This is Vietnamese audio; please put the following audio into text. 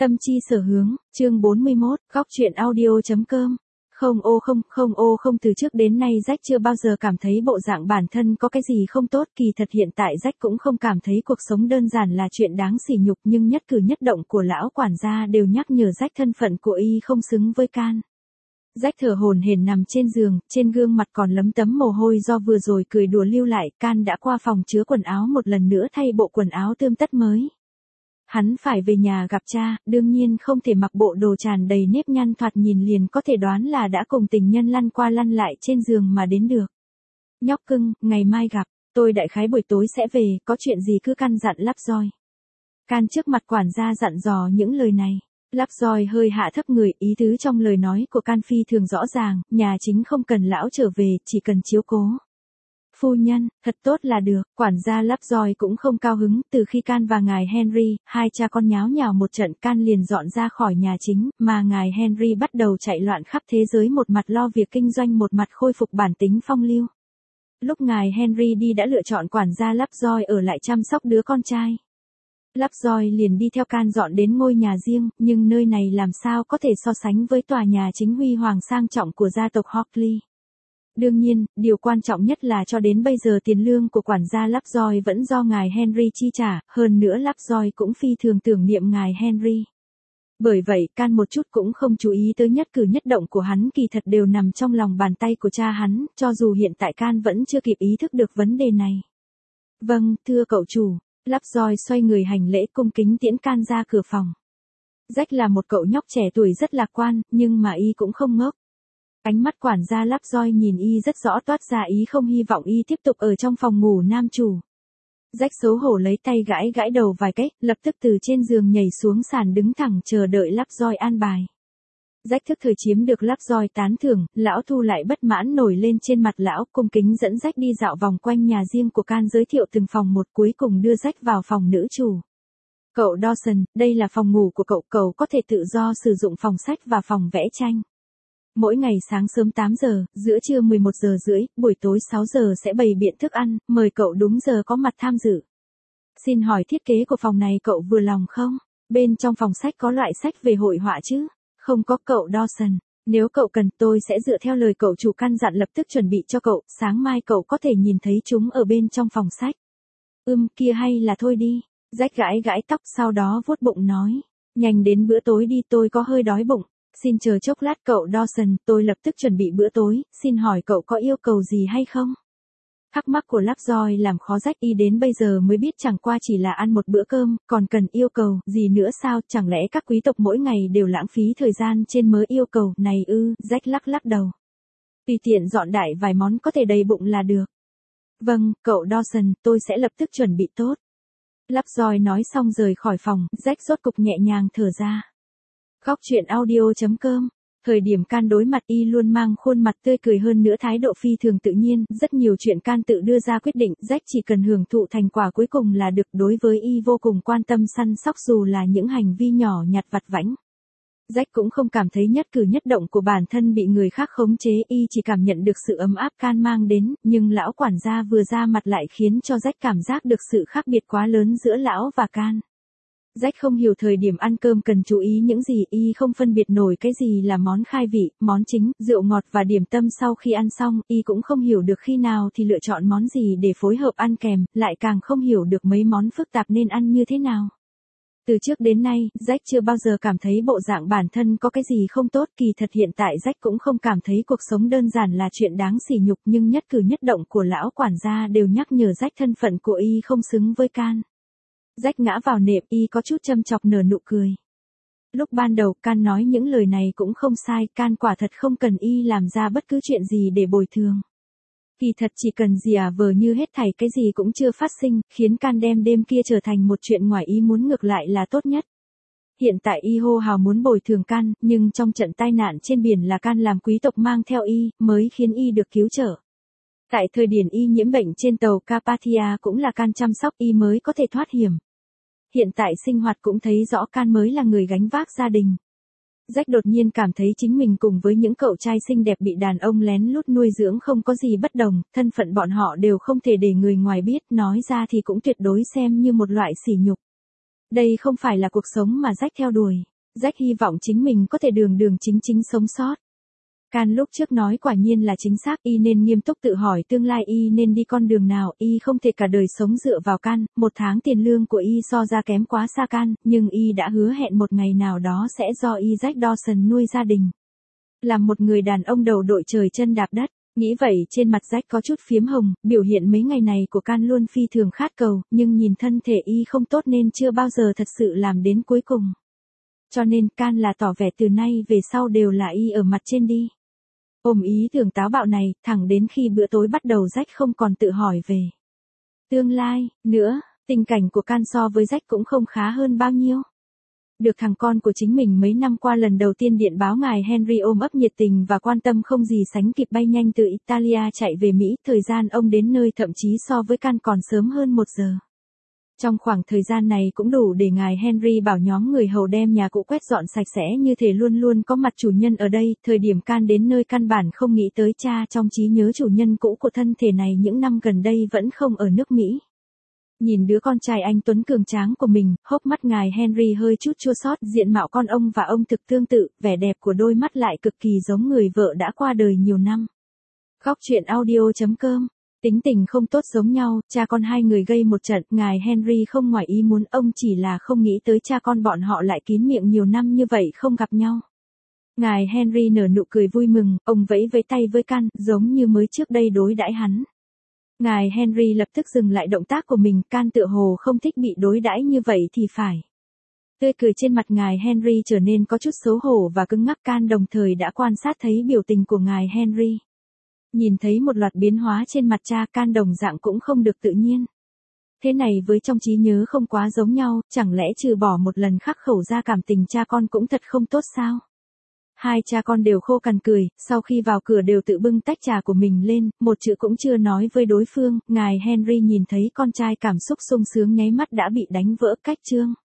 Tâm chi sở hướng, chương 41, góc truyện audio.com. Không từ trước đến nay Jack chưa bao giờ cảm thấy bộ dạng bản thân có cái gì không tốt, kỳ thật hiện tại Jack cũng không cảm thấy cuộc sống đơn giản là chuyện đáng sỉ nhục, nhưng nhất cử nhất động của lão quản gia đều nhắc nhở Jack thân phận của y không xứng với Can. Jack thở hổn hển nằm trên giường, trên gương mặt còn lấm tấm mồ hôi do vừa rồi cười đùa lưu lại. Can đã qua phòng chứa quần áo một lần nữa thay bộ quần áo tươm tất mới. Hắn phải về nhà gặp cha, đương nhiên không thể mặc bộ đồ tràn đầy nếp nhăn thoạt nhìn liền có thể đoán là đã cùng tình nhân lăn qua lăn lại trên giường mà đến được. Nhóc cưng, ngày mai gặp, tôi đại khái buổi tối sẽ về, có chuyện gì cứ căn dặn Lovejoy. Can trước mặt quản gia dặn dò những lời này. Lovejoy hơi hạ thấp người, ý tứ trong lời nói của Can phi thường rõ ràng, nhà chính không cần lão trở về, chỉ cần chiếu cố phu nhân, thật tốt là được. Quản gia Lovejoy cũng không cao hứng, từ khi Can và ngài Henry, hai cha con nháo nhào một trận, Can liền dọn ra khỏi nhà chính, mà ngài Henry bắt đầu chạy loạn khắp thế giới, một mặt lo việc kinh doanh một mặt khôi phục bản tính phong lưu. Lúc ngài Henry đi đã lựa chọn quản gia Lovejoy ở lại chăm sóc đứa con trai. Lovejoy liền đi theo Can dọn đến ngôi nhà riêng, nhưng nơi này làm sao có thể so sánh với tòa nhà chính huy hoàng sang trọng của gia tộc Hockley. Đương nhiên, điều quan trọng nhất là cho đến bây giờ tiền lương của quản gia Lovejoy vẫn do ngài Henry chi trả, hơn nữa Lovejoy cũng phi thường tưởng niệm ngài Henry. Bởi vậy, Can một chút cũng không chú ý tới nhất cử nhất động của hắn, kỳ thật đều nằm trong lòng bàn tay của cha hắn, cho dù hiện tại Can vẫn chưa kịp ý thức được vấn đề này. Vâng, thưa cậu chủ. Lovejoy xoay người hành lễ cung kính tiễn Can ra cửa phòng. Jack là một cậu nhóc trẻ tuổi rất lạc quan, nhưng mà y cũng không ngốc. Ánh mắt quản gia Lovejoy nhìn y rất rõ, toát ra ý không hy vọng y tiếp tục ở trong phòng ngủ nam chủ. Jack xấu hổ lấy tay gãi gãi đầu vài cái, lập tức từ trên giường nhảy xuống sàn đứng thẳng chờ đợi Lovejoy an bài. Jack thức thời chiếm được Lovejoy tán thưởng, lão thu lại bất mãn nổi lên trên mặt lão, cung kính dẫn Jack đi dạo vòng quanh nhà riêng của Can, giới thiệu từng phòng một, cuối cùng đưa Jack vào phòng nữ chủ. Cậu Dawson, đây là phòng ngủ của cậu, cậu có thể tự do sử dụng phòng sách và phòng vẽ tranh. Mỗi ngày sáng sớm 8 giờ, giữa trưa 11 giờ rưỡi, buổi tối 6 giờ sẽ bày biện thức ăn, mời cậu đúng giờ có mặt tham dự. Xin hỏi thiết kế của phòng này cậu vừa lòng không? Bên trong phòng sách có loại sách về hội họa chứ? Không có cậu Dawson. Nếu cậu cần tôi sẽ dựa theo lời cậu chủ căn dặn lập tức chuẩn bị cho cậu, sáng mai cậu có thể nhìn thấy chúng ở bên trong phòng sách. Kia hay là thôi đi. Jack gãi gãi tóc sau đó vuốt bụng nói. Nhanh đến bữa tối đi, tôi có hơi đói bụng. Xin chờ chốc lát cậu Dawson, tôi lập tức chuẩn bị bữa tối, xin hỏi cậu có yêu cầu gì hay không? Thắc mắc của Lovejoy làm khó Jack, y đến bây giờ mới biết chẳng qua chỉ là ăn một bữa cơm, còn cần yêu cầu gì nữa sao, chẳng lẽ các quý tộc mỗi ngày đều lãng phí thời gian trên mớ yêu cầu này ư? Jack lắc lắc đầu. Tùy tiện dọn đại vài món có thể đầy bụng là được. Vâng, cậu Dawson, tôi sẽ lập tức chuẩn bị tốt. Lovejoy nói xong rời khỏi phòng, Jack rốt cục nhẹ nhàng thở ra. Góc truyện audio.com. Thời điểm Can đối mặt y luôn mang khuôn mặt tươi cười, hơn nữa thái độ phi thường tự nhiên, rất nhiều chuyện Can tự đưa ra quyết định, Jack chỉ cần hưởng thụ thành quả cuối cùng là được, đối với y vô cùng quan tâm săn sóc dù là những hành vi nhỏ nhặt vặt vãnh. Jack cũng không cảm thấy nhất cử nhất động của bản thân bị người khác khống chế, y chỉ cảm nhận được sự ấm áp Can mang đến, nhưng lão quản gia vừa ra mặt lại khiến cho Jack cảm giác được sự khác biệt quá lớn giữa lão và Can. Jack không hiểu thời điểm ăn cơm cần chú ý những gì, y không phân biệt nổi cái gì là món khai vị, món chính, rượu ngọt và điểm tâm sau khi ăn xong, y cũng không hiểu được khi nào thì lựa chọn món gì để phối hợp ăn kèm, lại càng không hiểu được mấy món phức tạp nên ăn như thế nào. Từ trước đến nay, Jack chưa bao giờ cảm thấy bộ dạng bản thân có cái gì không tốt, kỳ thật hiện tại Jack cũng không cảm thấy cuộc sống đơn giản là chuyện đáng sỉ nhục, nhưng nhất cử nhất động của lão quản gia đều nhắc nhở Jack thân phận của y không xứng với Can. Jack ngã vào nệm, y có chút châm chọc nở nụ cười. Lúc ban đầu Can nói những lời này cũng không sai, Can quả thật không cần y làm ra bất cứ chuyện gì để bồi thường. Kỳ thật chỉ cần giả vờ như hết thảy cái gì cũng chưa phát sinh, khiến Can đem đêm kia trở thành một chuyện ngoài ý muốn ngược lại là tốt nhất. Hiện tại y hô hào muốn bồi thường Can, nhưng trong trận tai nạn trên biển là Can làm quý tộc mang theo y, mới khiến y được cứu trợ. Tại thời điểm y nhiễm bệnh trên tàu Carpathia cũng là Can chăm sóc y mới có thể thoát hiểm. Hiện tại sinh hoạt cũng thấy rõ Can mới là người gánh vác gia đình. Jack đột nhiên cảm thấy chính mình cùng với những cậu trai xinh đẹp bị đàn ông lén lút nuôi dưỡng không có gì bất đồng, thân phận bọn họ đều không thể để người ngoài biết, nói ra thì cũng tuyệt đối xem như một loại sỉ nhục. Đây không phải là cuộc sống mà Jack theo đuổi. Jack hy vọng chính mình có thể đường đường chính chính sống sót. Can lúc trước nói quả nhiên là chính xác, y nên nghiêm túc tự hỏi tương lai y nên đi con đường nào, y không thể cả đời sống dựa vào Can, 1 tháng tiền lương của y so ra kém quá xa Can, nhưng y đã hứa hẹn một ngày nào đó sẽ do y Jack Dawson nuôi gia đình. Làm một người đàn ông đầu đội trời chân đạp đất, nghĩ vậy trên mặt Jack có chút phiếm hồng, biểu hiện mấy ngày này của Can luôn phi thường khát cầu, nhưng nhìn thân thể y không tốt nên chưa bao giờ thật sự làm đến cuối cùng. Cho nên Can là tỏ vẻ từ nay về sau đều là y ở mặt trên đi. Ôm ý tưởng táo bạo này, thẳng đến khi bữa tối bắt đầu Jack không còn tự hỏi về tương lai nữa, tình cảnh của Can so với Jack cũng không khá hơn bao nhiêu. Được thằng con của chính mình mấy năm qua lần đầu tiên điện báo ngài Henry ôm ấp nhiệt tình và quan tâm không gì sánh kịp bay nhanh từ Italia chạy về Mỹ, thời gian ông đến nơi thậm chí so với Can còn sớm hơn 1 giờ. Trong khoảng thời gian này cũng đủ để ngài Henry bảo nhóm người hầu đem nhà cũ quét dọn sạch sẽ như thể luôn luôn có mặt chủ nhân ở đây, thời điểm Can đến nơi căn bản không nghĩ tới cha trong trí nhớ chủ nhân cũ của thân thể này những năm gần đây vẫn không ở nước Mỹ. Nhìn đứa con trai anh tuấn cường tráng của mình, hốc mắt ngài Henry hơi chút chua xót, diện mạo con ông và ông thực tương tự, vẻ đẹp của đôi mắt lại cực kỳ giống người vợ đã qua đời nhiều năm. Góc truyện audio.com. Tính tình không tốt giống nhau, cha con hai người gây một trận, ngài Henry không ngoài ý muốn, ông chỉ là không nghĩ tới cha con bọn họ lại kín miệng nhiều năm như vậy không gặp nhau. Ngài Henry nở nụ cười vui mừng, ông vẫy với tay với Can, giống như mới trước đây đối đãi hắn. Ngài Henry lập tức dừng lại động tác của mình, Can tựa hồ không thích bị đối đãi như vậy thì phải. Tươi cười trên mặt ngài Henry trở nên có chút xấu hổ và cứng ngắc, Can đồng thời đã quan sát thấy biểu tình của ngài Henry. Nhìn thấy một loạt biến hóa trên mặt cha, Can đồng dạng cũng không được tự nhiên. Thế này với trong trí nhớ không quá giống nhau, chẳng lẽ trừ bỏ một lần khắc khẩu ra cảm tình cha con cũng thật không tốt sao? Hai cha con đều khô cằn cười, sau khi vào cửa đều tự bưng tách trà của mình lên, một chữ cũng chưa nói với đối phương, ngài Henry nhìn thấy con trai cảm xúc sung sướng nháy mắt đã bị đánh vỡ, cách chương.